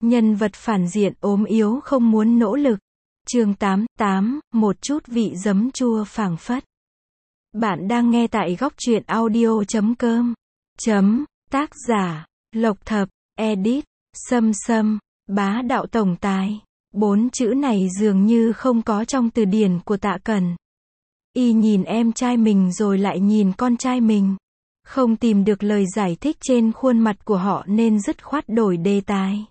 Nhân vật phản diện ốm yếu không muốn nỗ lực. Chương 88, một chút vị giấm chua phảng phất. Bạn đang nghe tại góc truyện audio.com. Tác giả, Lộc Thập, edit, Sâm Sâm, bá đạo tổng tài. 4 chữ này dường như không có trong từ điển của Tạ Cẩn. Y nhìn em trai mình rồi lại nhìn con trai mình. Không tìm được lời giải thích trên khuôn mặt của họ nên dứt khoát đổi đề tài.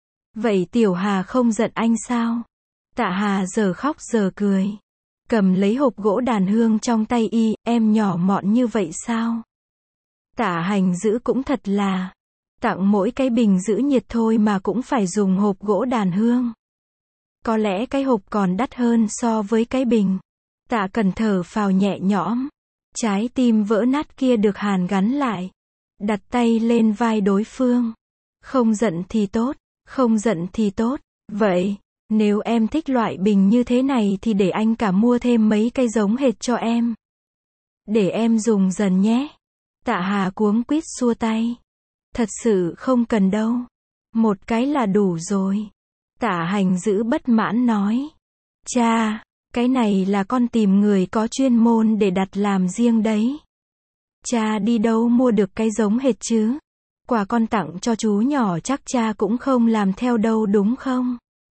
Vậy Tiểu Hà không giận anh sao? Tạ Hà giờ khóc giờ cười. Cầm lấy hộp gỗ đàn hương trong tay y, em nhỏ mọn như vậy sao? Tạ Hành giữ cũng thật là. Tặng mỗi cái bình giữ nhiệt thôi mà cũng phải dùng hộp gỗ đàn hương. Có lẽ cái hộp còn đắt hơn so với cái bình. Tạ Cẩn thở phào nhẹ nhõm. Trái tim vỡ nát kia được hàn gắn lại. Đặt tay lên vai đối phương. Không giận thì tốt, không giận thì tốt. Vậy, nếu em thích loại bình như thế này thì để anh cả mua thêm mấy cây giống hệt cho em. Để em dùng dần nhé. Tạ Hà cuống quýt xua tay. Thật sự không cần đâu. Một cái là đủ rồi. Tạ Hành giữ bất mãn nói. Cha, cái này là con tìm người có chuyên môn để đặt làm riêng đấy. Cha đi đâu mua được cái giống hệt chứ? Quà con tặng cho chú nhỏ chắc cha cũng không làm theo đâu đúng không?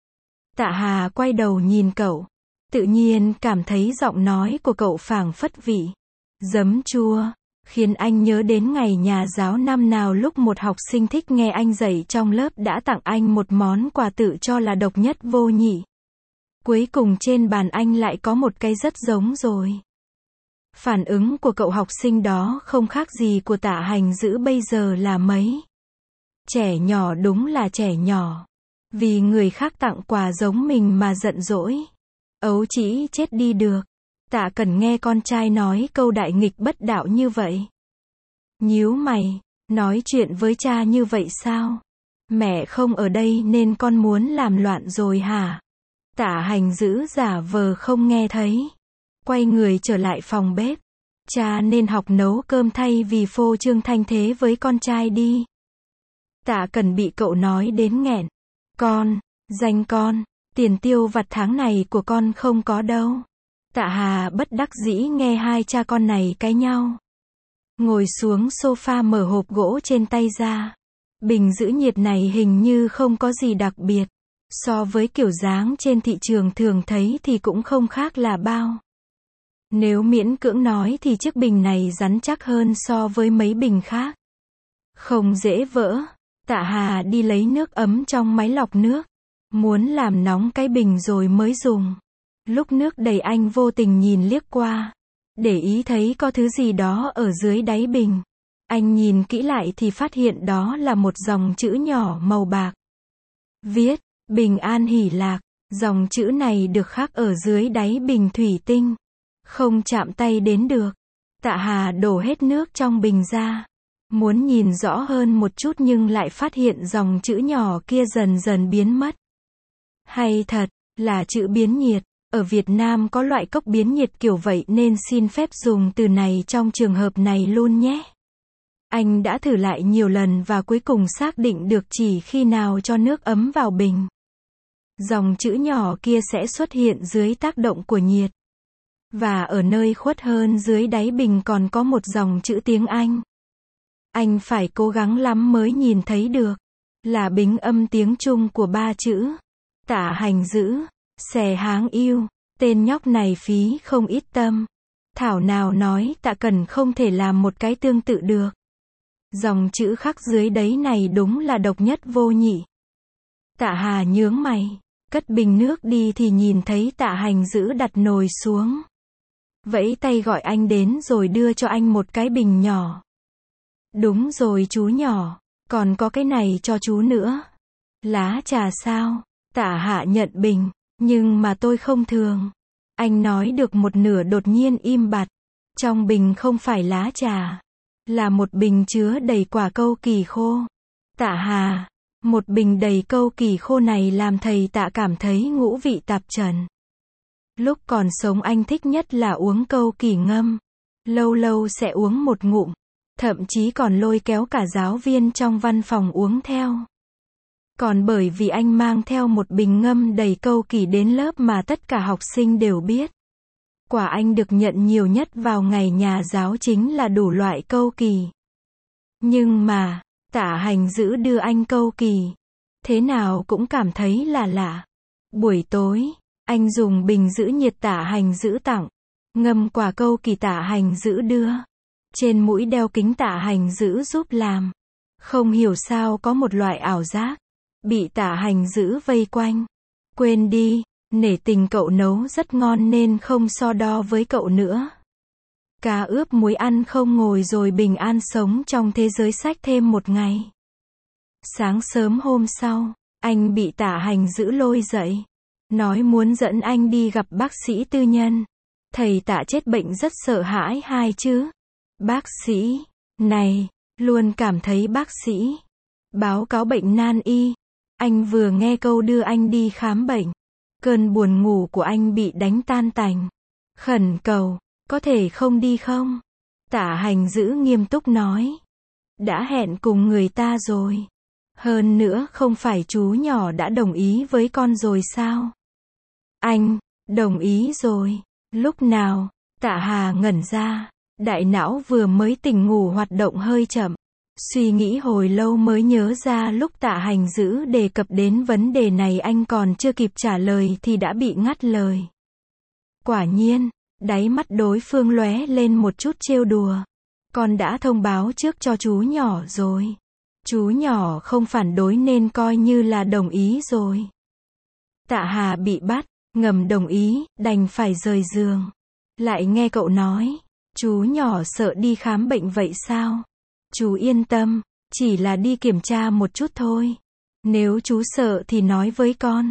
Tạ Hà quay đầu nhìn cậu. Tự nhiên cảm thấy giọng nói của cậu phảng phất vị giấm chua, khiến anh nhớ đến ngày nhà giáo năm nào lúc một học sinh thích nghe anh dạy trong lớp đã tặng anh một món quà tự cho là độc nhất vô nhị. Cuối cùng trên bàn anh lại có một cái rất giống rồi. Phản ứng của cậu học sinh đó không khác gì của Tạ Hành giữ bây giờ là mấy. Trẻ nhỏ đúng là trẻ nhỏ. Vì người khác tặng quà giống mình mà giận dỗi. Ấu trĩ chết đi được. Tạ Cẩn nghe con trai nói câu đại nghịch bất đạo như vậy. Nhíu mày, nói chuyện với cha như vậy sao? Mẹ không ở đây nên con muốn làm loạn rồi hả? Tạ Hành giữ giả vờ không nghe thấy. Quay người trở lại phòng bếp. Cha nên học nấu cơm thay vì phô trương thanh thế với con trai đi. Tạ Cẩn bị cậu nói đến nghẹn. Danh con, tiền tiêu vặt tháng này của con không có đâu. Tạ Hà bất đắc dĩ nghe hai cha con này cãi nhau. Ngồi xuống sofa mở hộp gỗ trên tay ra. Bình giữ nhiệt này hình như không có gì đặc biệt. So với kiểu dáng trên thị trường thường thấy thì cũng không khác là bao. Nếu miễn cưỡng nói thì chiếc bình này rắn chắc hơn so với mấy bình khác. Không dễ vỡ. Tạ Hà đi lấy nước ấm trong máy lọc nước. Muốn làm nóng cái bình rồi mới dùng. Lúc nước đầy anh vô tình nhìn liếc qua. Để ý thấy có thứ gì đó ở dưới đáy bình. Anh nhìn kỹ lại thì phát hiện đó là một dòng chữ nhỏ màu bạc. Viết, bình an hỷ lạc. Dòng chữ này được khắc ở dưới đáy bình thủy tinh. Không chạm tay đến được. Tạ Hà đổ hết nước trong bình ra. Muốn nhìn rõ hơn một chút nhưng lại phát hiện dòng chữ nhỏ kia dần dần biến mất. Hay thật, là chữ biến nhiệt. Ở Việt Nam có loại cốc biến nhiệt kiểu vậy nên xin phép dùng từ này trong trường hợp này luôn nhé. Anh đã thử lại nhiều lần và cuối cùng xác định được chỉ khi nào cho nước ấm vào bình. Dòng chữ nhỏ kia sẽ xuất hiện dưới tác động của nhiệt. Và ở nơi khuất hơn dưới đáy bình còn có một dòng chữ tiếng Anh. Anh phải cố gắng lắm mới nhìn thấy được. Là bính âm tiếng Trung của 3 chữ. Tạ Hành giữ. Xè háng yêu. Tên nhóc này phí không ít tâm. Thảo nào nói Tạ Cẩn không thể làm một cái tương tự được. Dòng chữ khắc dưới đấy này đúng là độc nhất vô nhị. Tạ Hà nhướng mày. Cất bình nước đi thì nhìn thấy Tạ Hành giữ đặt nồi xuống. Vẫy tay gọi anh đến rồi đưa cho anh một cái bình nhỏ. Đúng rồi chú nhỏ. Còn có cái này cho chú nữa. Lá trà sao? Tạ Hạ nhận bình. Nhưng mà tôi không thường. Anh nói được một nửa đột nhiên im bặt. Trong bình không phải lá trà. Là một bình chứa đầy quả cau kỳ khô. Tạ Hà. Một bình đầy cau kỳ khô này làm thầy Tạ cảm thấy ngũ vị tạp trần. Lúc còn sống anh thích nhất là uống cau kỳ ngâm. Lâu lâu sẽ uống một ngụm. Thậm chí còn lôi kéo cả giáo viên trong văn phòng uống theo. Còn bởi vì anh mang theo một bình ngâm đầy câu kỳ đến lớp mà tất cả học sinh đều biết. Quả anh được nhận nhiều nhất vào ngày nhà giáo chính là đủ loại câu kỳ. Nhưng mà, Tạ Hành Dữ đưa anh câu kỳ. Thế nào cũng cảm thấy là lạ. Buổi tối, anh dùng bình giữ nhiệt Tạ Hành Dữ tặng. Ngâm quả câu kỳ Tạ Hành Dữ đưa. Trên mũi đeo kính Tạ Hành Dữ giúp làm. Không hiểu sao có một loại ảo giác. Bị Tạ Hành Dữ vây quanh. Quên đi, nể tình cậu nấu rất ngon nên không so đo với cậu nữa. Cá ướp muối ăn không ngồi rồi bình an sống trong thế giới sách thêm một ngày. Sáng sớm hôm sau, anh bị Tạ Hành Dữ lôi dậy. Nói muốn dẫn anh đi gặp bác sĩ tư nhân. Thầy Tạ chết bệnh rất sợ hãi hai chứ. Bác sĩ, này, luôn cảm thấy bác sĩ. Báo cáo bệnh nan y. Anh vừa nghe câu đưa anh đi khám bệnh. Cơn buồn ngủ của anh bị đánh tan tành. Khẩn cầu, có thể không đi không? Tạ Hành Dữ nghiêm túc nói. Đã hẹn cùng người ta rồi. Hơn nữa không phải chú nhỏ đã đồng ý với con rồi sao? Anh, đồng ý rồi. Lúc nào? Tạ Hà ngẩn ra. Đại não vừa mới tỉnh ngủ hoạt động hơi chậm. Suy nghĩ hồi lâu mới nhớ ra lúc Tạ Hành Dữ đề cập đến vấn đề này anh còn chưa kịp trả lời thì đã bị ngắt lời. Quả nhiên, đáy mắt đối phương lóe lên một chút trêu đùa. Con đã thông báo trước cho chú nhỏ rồi. Chú nhỏ không phản đối nên coi như là đồng ý rồi. Tạ Hà bị bắt, ngầm đồng ý, đành phải rời giường. Lại nghe cậu nói, chú nhỏ sợ đi khám bệnh vậy sao? Chú yên tâm, chỉ là đi kiểm tra một chút thôi. Nếu chú sợ thì nói với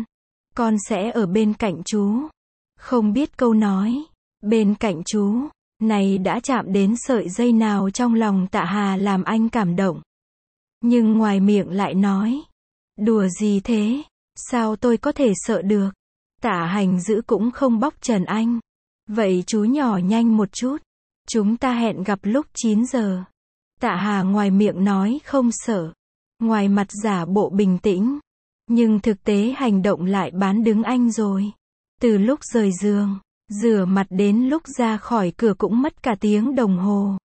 con sẽ ở bên cạnh chú. Không biết câu nói, bên cạnh chú, này đã chạm đến sợi dây nào trong lòng Tạ Hà làm anh cảm động. Nhưng ngoài miệng lại nói, đùa gì thế, sao tôi có thể sợ được. Tạ Hành Dữ cũng không bóc trần anh. Vậy chú nhỏ nhanh một chút. Chúng ta hẹn gặp lúc 9 giờ. Tạ Hà ngoài miệng nói không sợ. Ngoài mặt giả bộ bình tĩnh. Nhưng thực tế hành động lại bán đứng anh rồi. Từ lúc rời giường, rửa mặt đến lúc ra khỏi cửa cũng mất cả tiếng đồng hồ.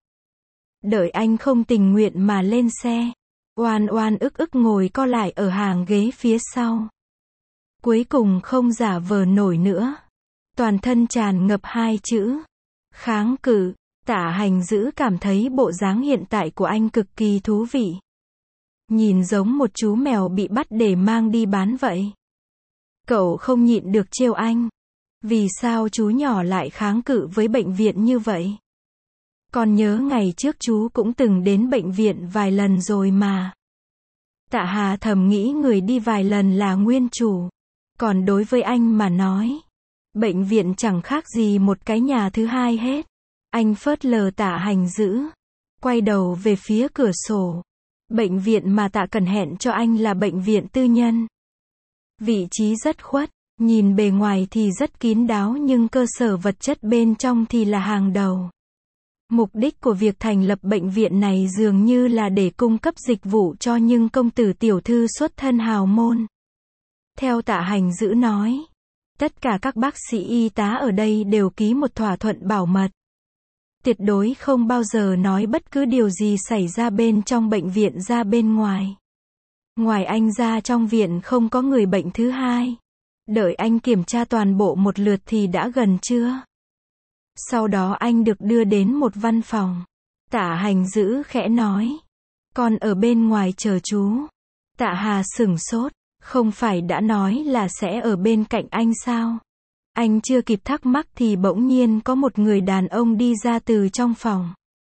Đợi anh không tình nguyện mà lên xe. Oan oan ức ức ngồi co lại ở hàng ghế phía sau. Cuối cùng không giả vờ nổi nữa. Toàn thân tràn ngập hai chữ. Kháng cự. Tạ Hành Dữ cảm thấy bộ dáng hiện tại của anh cực kỳ thú vị. Nhìn giống một chú mèo bị bắt để mang đi bán vậy. Cậu không nhịn được trêu anh. Vì sao chú nhỏ lại kháng cự với bệnh viện như vậy? Còn nhớ ngày trước chú cũng từng đến bệnh viện vài lần rồi mà. Tạ Hà thầm nghĩ người đi vài lần là nguyên chủ. Còn đối với anh mà nói, bệnh viện chẳng khác gì một cái nhà thứ hai hết. Anh phớt lờ Tạ Hành Dữ. Quay đầu về phía cửa sổ. Bệnh viện mà Tạ Cần hẹn cho anh là bệnh viện tư nhân. Vị trí rất khuất. Nhìn bề ngoài thì rất kín đáo nhưng cơ sở vật chất bên trong thì là hàng đầu. Mục đích của việc thành lập bệnh viện này dường như là để cung cấp dịch vụ cho những công tử tiểu thư xuất thân hào môn. Theo Tạ Hành Dữ nói, tất cả các bác sĩ y tá ở đây đều ký một thỏa thuận bảo mật. Tuyệt đối không bao giờ nói bất cứ điều gì xảy ra bên trong bệnh viện ra bên ngoài. Ngoài anh ra trong viện không có người bệnh thứ hai. Đợi anh kiểm tra toàn bộ một lượt thì đã gần trưa. Sau đó anh được đưa đến một văn phòng. Tạ Hành Dữ khẽ nói. Con ở bên ngoài chờ chú. Tạ Hà sửng sốt. Không phải đã nói là sẽ ở bên cạnh anh sao? Anh chưa kịp thắc mắc thì bỗng nhiên có một người đàn ông đi ra từ trong phòng.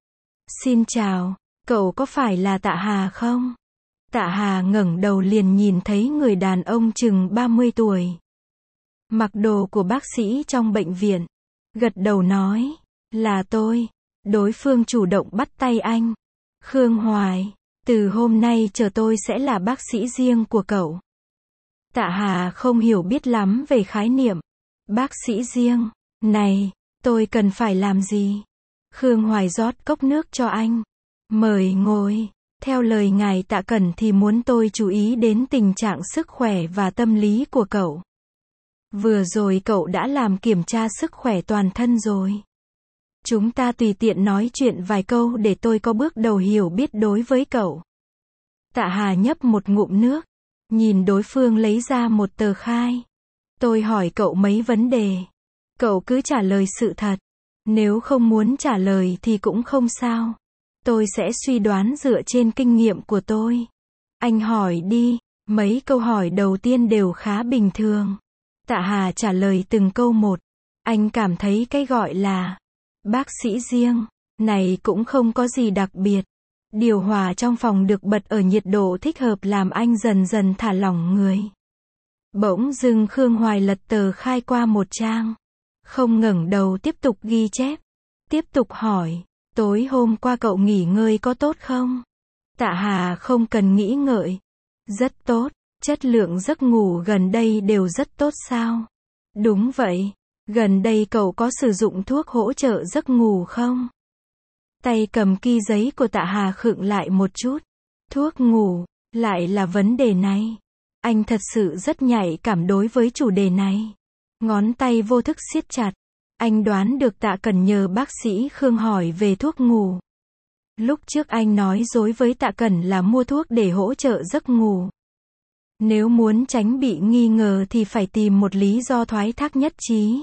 Xin chào, cậu có phải là Tạ Hà không? Tạ Hà ngẩng đầu liền nhìn thấy người đàn ông chừng 30 tuổi. Mặc đồ của bác sĩ trong bệnh viện. Gật đầu nói, là tôi. Đối phương chủ động bắt tay anh. Khương Hoài, từ hôm nay chờ tôi sẽ là bác sĩ riêng của cậu. Tạ Hà không hiểu biết lắm về khái niệm. Bác sĩ riêng, này, tôi cần phải làm gì? Khương Hoài rót cốc nước cho anh. Mời ngồi. Theo lời ngài Tạ Cẩn thì muốn tôi chú ý đến tình trạng sức khỏe và tâm lý của cậu. Vừa rồi cậu đã làm kiểm tra sức khỏe toàn thân rồi. Chúng ta tùy tiện nói chuyện vài câu để tôi có bước đầu hiểu biết đối với cậu. Tạ Hà nhấp một ngụm nước, nhìn đối phương lấy ra một tờ khai. Tôi hỏi cậu mấy vấn đề. Cậu cứ trả lời sự thật. Nếu không muốn trả lời thì cũng không sao. Tôi sẽ suy đoán dựa trên kinh nghiệm của tôi. Anh hỏi đi. Mấy câu hỏi đầu tiên đều khá bình thường. Tạ Hà trả lời từng câu một. Anh cảm thấy cái gọi là bác sĩ riêng này cũng không có gì đặc biệt. Điều hòa trong phòng được bật ở nhiệt độ thích hợp làm anh dần dần thả lỏng người. Bỗng dưng Khương Hoài lật tờ khai qua một trang. Không ngẩng đầu tiếp tục ghi chép. Tiếp tục hỏi, tối hôm qua cậu nghỉ ngơi có tốt không? Tạ Hà không cần nghĩ ngợi. Rất tốt, chất lượng giấc ngủ gần đây đều rất tốt sao? Đúng vậy, gần đây cậu có sử dụng thuốc hỗ trợ giấc ngủ không? Tay cầm ki giấy của Tạ Hà khựng lại một chút. Thuốc ngủ, lại là vấn đề này. Anh thật sự rất nhạy cảm đối với chủ đề này. Ngón tay vô thức siết chặt. Anh đoán được Tạ Cẩn nhờ bác sĩ Khương hỏi về thuốc ngủ. Lúc trước anh nói dối với Tạ Cẩn là mua thuốc để hỗ trợ giấc ngủ. Nếu muốn tránh bị nghi ngờ thì phải tìm một lý do thoái thác nhất trí.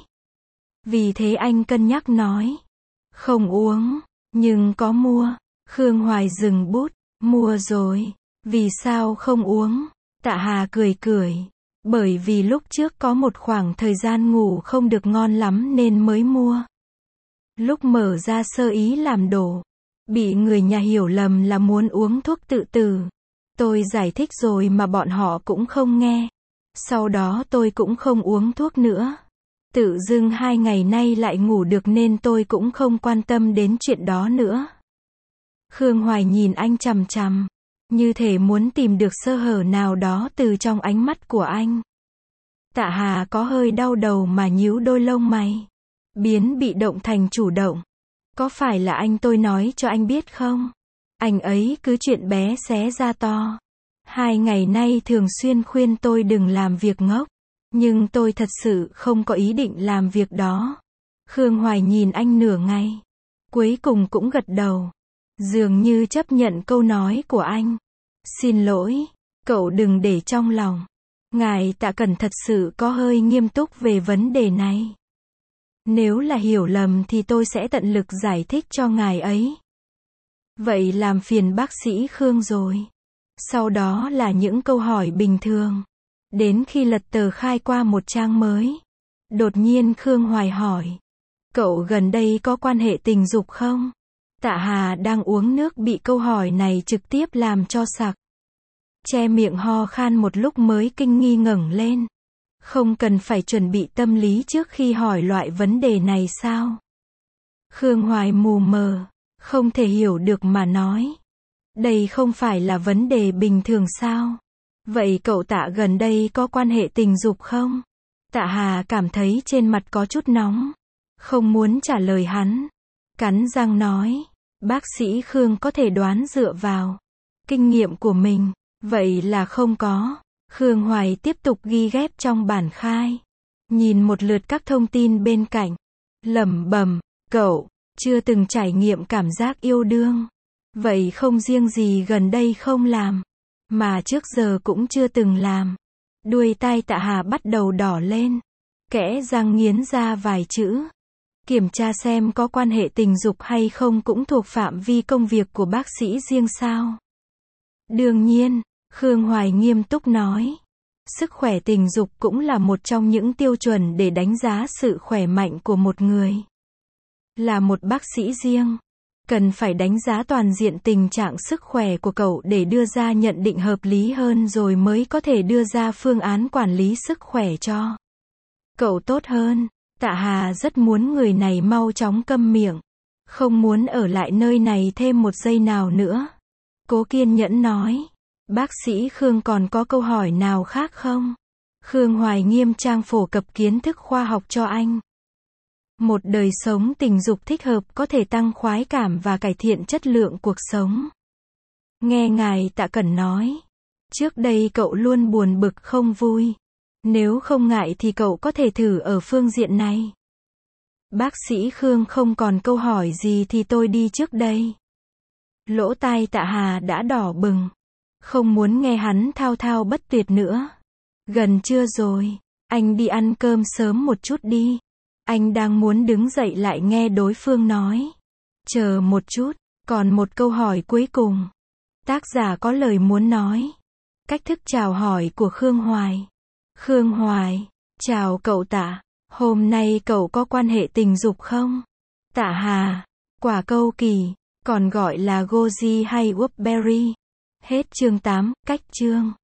Vì thế anh cân nhắc nói. Không uống, nhưng có mua. Khương Hoài dừng bút. Mua rồi. Vì sao không uống? Tạ Hà cười cười. Bởi vì lúc trước có một khoảng thời gian ngủ không được ngon lắm nên mới mua. Lúc mở ra sơ ý làm đổ. Bị người nhà hiểu lầm là muốn uống thuốc tự tử. Tôi giải thích rồi mà bọn họ cũng không nghe. Sau đó tôi cũng không uống thuốc nữa. Tự dưng 2 ngày nay lại ngủ được nên tôi cũng không quan tâm đến chuyện đó nữa. Khương Hoài nhìn anh chằm chằm. Như thể muốn tìm được sơ hở nào đó từ trong ánh mắt của anh. Tạ Hà có hơi đau đầu mà nhíu đôi lông mày. Biến bị động thành chủ động. Có phải là anh tôi nói cho anh biết không? Anh ấy cứ chuyện bé xé ra to. 2 ngày nay thường xuyên khuyên tôi đừng làm việc ngốc. Nhưng tôi thật sự không có ý định làm việc đó. Khương Hoài nhìn anh nửa ngày. Cuối cùng cũng gật đầu. Dường như chấp nhận câu nói của anh. Xin lỗi, cậu đừng để trong lòng. Ngài Tạ Cẩn thật sự có hơi nghiêm túc về vấn đề này. Nếu là hiểu lầm thì tôi sẽ tận lực giải thích cho ngài ấy. Vậy làm phiền bác sĩ Khương rồi. Sau đó là những câu hỏi bình thường. Đến khi lật tờ khai qua một trang mới. Đột nhiên Khương Hoài hỏi. Cậu gần đây có quan hệ tình dục không? Tạ Hà đang uống nước bị câu hỏi này trực tiếp làm cho sặc. Che miệng ho khan một lúc mới kinh nghi ngẩng lên. Không cần phải chuẩn bị tâm lý trước khi hỏi loại vấn đề này sao? Khương Hoài mù mờ, không thể hiểu được mà nói. Đây không phải là vấn đề bình thường sao? Vậy cậu Tạ gần đây có quan hệ tình dục không? Tạ Hà cảm thấy trên mặt có chút nóng. Không muốn trả lời hắn. Cắn răng nói. Bác sĩ Khương có thể đoán dựa vào kinh nghiệm của mình. Vậy là không có. Khương Hoài tiếp tục ghi ghép trong bản khai. Nhìn một lượt các thông tin bên cạnh. Lẩm bẩm, cậu chưa từng trải nghiệm cảm giác yêu đương. Vậy không riêng gì gần đây không làm, mà trước giờ cũng chưa từng làm. Đuôi tai Tạ Hà bắt đầu đỏ lên. Kẽ răng nghiến ra vài chữ. Kiểm tra xem có quan hệ tình dục hay không cũng thuộc phạm vi công việc của bác sĩ riêng sao? Đương nhiên, Khương Hoài nghiêm túc nói. Sức khỏe tình dục cũng là một trong những tiêu chuẩn để đánh giá sự khỏe mạnh của một người. Là một bác sĩ riêng, cần phải đánh giá toàn diện tình trạng sức khỏe của cậu để đưa ra nhận định hợp lý hơn rồi mới có thể đưa ra phương án quản lý sức khỏe cho cậu tốt hơn. Tạ Hà rất muốn người này mau chóng câm miệng. Không muốn ở lại nơi này thêm một giây nào nữa. Cố kiên nhẫn nói. Bác sĩ Khương còn có câu hỏi nào khác không? Khương Hoài nghiêm trang phổ cập kiến thức khoa học cho anh. Một đời sống tình dục thích hợp có thể tăng khoái cảm và cải thiện chất lượng cuộc sống. Nghe ngài Tạ Cẩn nói. Trước đây cậu luôn buồn bực không vui. Nếu không ngại thì cậu có thể thử ở phương diện này. Bác sĩ Khương không còn câu hỏi gì thì tôi đi trước đây. Lỗ tai Tạ Hà đã đỏ bừng. Không muốn nghe hắn thao thao bất tuyệt nữa. Gần trưa rồi. Anh đi ăn cơm sớm một chút đi. Anh đang muốn đứng dậy lại nghe đối phương nói. Chờ một chút. Còn một câu hỏi cuối cùng. Tác giả có lời muốn nói. Cách thức chào hỏi của Khương Hoài. Khương Hoài. Chào cậu Tạ. Hôm nay cậu có quan hệ tình dục không? Tạ Hà. Quả câu kỳ. Còn gọi là goji hay whoopberry. Hết chương 8, cách chương.